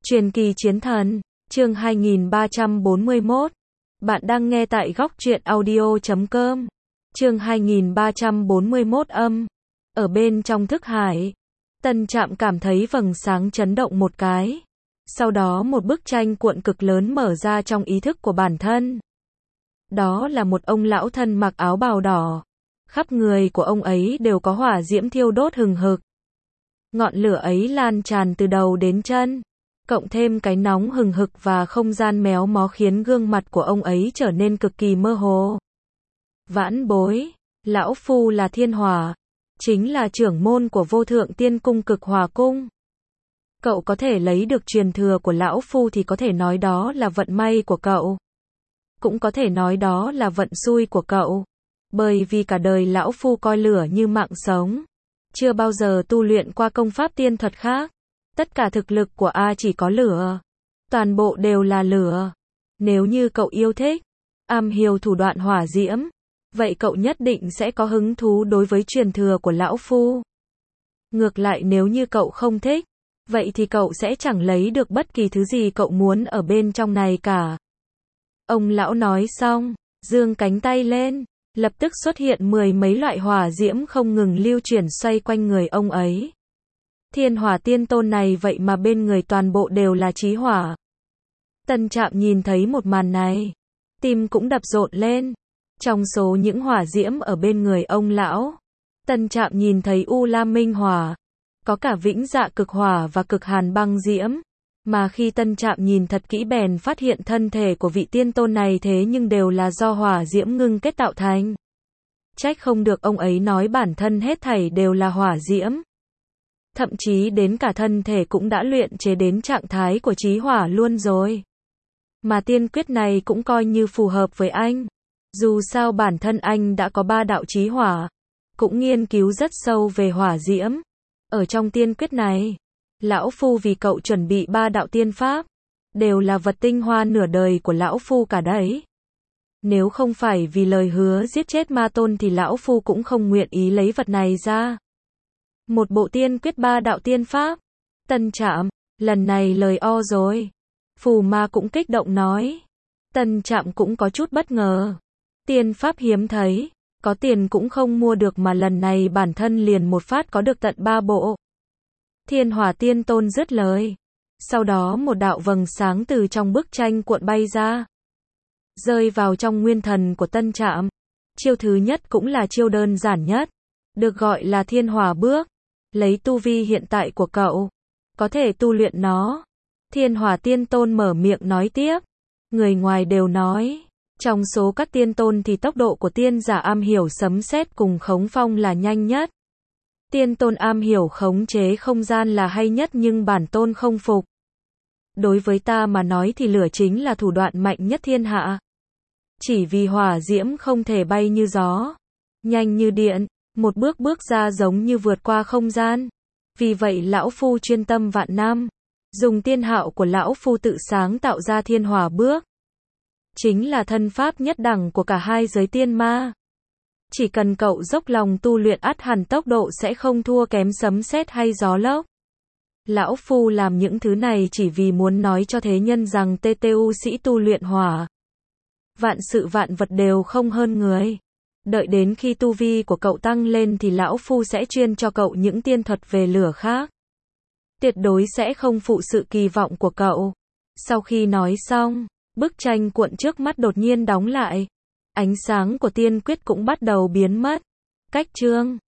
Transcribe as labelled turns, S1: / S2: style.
S1: Truyền kỳ chiến thần, chương 2341. Bạn đang nghe tại góc truyện audio.com. Chương 2341 âm. Ở bên trong thức hải, Tân Trạm cảm thấy vầng sáng chấn động một cái. Sau đó một bức tranh cuộn cực lớn mở ra trong ý thức của bản thân. Đó là một ông lão thân mặc áo bào đỏ. Khắp người của ông ấy đều có hỏa diễm thiêu đốt hừng hực. Ngọn lửa ấy lan tràn từ đầu đến chân. Cộng thêm cái nóng hừng hực và không gian méo mó khiến gương mặt của ông ấy trở nên cực kỳ mơ hồ. Vãn bối, lão phu là Thiên Hỏa, chính là trưởng môn của Vô Thượng Tiên Cung Cực Hỏa Cung. Cậu có thể lấy được truyền thừa của lão phu thì có thể nói đó là vận may của cậu. Cũng có thể nói đó là vận xui của cậu. Bởi vì cả đời lão phu coi lửa như mạng sống. Chưa bao giờ tu luyện qua công pháp tiên thuật khác. Tất cả thực lực của A chỉ có lửa. Toàn bộ đều là lửa. Nếu như cậu yêu thích, am hiểu thủ đoạn hỏa diễm, vậy cậu nhất định sẽ có hứng thú đối với truyền thừa của lão phu. Ngược lại nếu như cậu không thích, vậy thì cậu sẽ chẳng lấy được bất kỳ thứ gì cậu muốn ở bên trong này cả. Ông lão nói xong, giương cánh tay lên, lập tức xuất hiện mười mấy loại hỏa diễm không ngừng lưu chuyển xoay quanh người ông ấy. Thiên Hỏa Tiên Tôn này vậy mà bên người toàn bộ đều là chí hỏa. Tân Trạm nhìn thấy một màn này, tim cũng đập rộn lên. Trong số những hỏa diễm ở bên người ông lão, Tân Trạm nhìn thấy U Lam Minh Hỏa, có cả Vĩnh Dạ Cực Hỏa và Cực Hàn Băng Diễm. Mà khi Tân Trạm nhìn thật kỹ bèn phát hiện thân thể của vị tiên tôn này thế nhưng đều là do hỏa diễm ngưng kết tạo thành. Trách không được ông ấy nói bản thân hết thảy đều là hỏa diễm. Thậm chí đến cả thân thể cũng đã luyện chế đến trạng thái của chí hỏa luôn rồi. Mà tiên quyết này cũng coi như phù hợp với anh. Dù sao bản thân anh đã có 3 đạo chí hỏa, cũng nghiên cứu rất sâu về hỏa diễm. Ở trong tiên quyết này, lão phu vì cậu chuẩn bị 3 đạo tiên pháp, đều là vật tinh hoa nửa đời của lão phu cả đấy. Nếu không phải vì lời hứa giết chết ma tôn thì lão phu cũng không nguyện ý lấy vật này ra. Một bộ tiên quyết 3 đạo tiên pháp. Tân Trạm, lần này lời o rồi. Phù Ma cũng kích động nói. Tân Trạm cũng có chút bất ngờ. Tiên pháp hiếm thấy, có tiền cũng không mua được mà lần này bản thân liền một phát có được tận 3 bộ. Thiên Hỏa Tiên Tôn dứt lời. Sau đó một đạo vầng sáng từ trong bức tranh cuộn bay ra, rơi vào trong nguyên thần của Tân Trạm. Chiêu thứ nhất cũng là chiêu đơn giản nhất, được gọi là Thiên Hỏa Bước. Lấy tu vi hiện tại của cậu, có thể tu luyện nó. Thiên Hỏa Tiên Tôn mở miệng nói tiếp. Người ngoài đều nói, trong số các tiên tôn thì tốc độ của tiên giả am hiểu sấm sét cùng khống phong là nhanh nhất. Tiên tôn am hiểu khống chế không gian là hay nhất nhưng bản tôn không phục. Đối với ta mà nói thì lửa chính là thủ đoạn mạnh nhất thiên hạ. Chỉ vì hỏa diễm không thể bay như gió, nhanh như điện, một bước bước ra giống như vượt qua không gian. Vì vậy lão phu chuyên tâm vạn năm, dùng tiên hạo của lão phu tự sáng tạo ra Thiên Hỏa Bước. Chính là thân pháp nhất đẳng của cả hai giới tiên ma. Chỉ cần cậu dốc lòng tu luyện ắt hẳn tốc độ sẽ không thua kém sấm sét hay gió lốc. Lão phu làm những thứ này chỉ vì muốn nói cho thế nhân rằng TTU sĩ tu luyện hỏa, vạn sự vạn vật đều không hơn người. Đợi đến khi tu vi của cậu tăng lên thì lão phu sẽ chuyên cho cậu những tiên thuật về lửa khác. Tuyệt đối sẽ không phụ sự kỳ vọng của cậu. Sau khi nói xong, bức tranh cuộn trước mắt đột nhiên đóng lại. Ánh sáng của tiên quyết cũng bắt đầu biến mất. Cách chương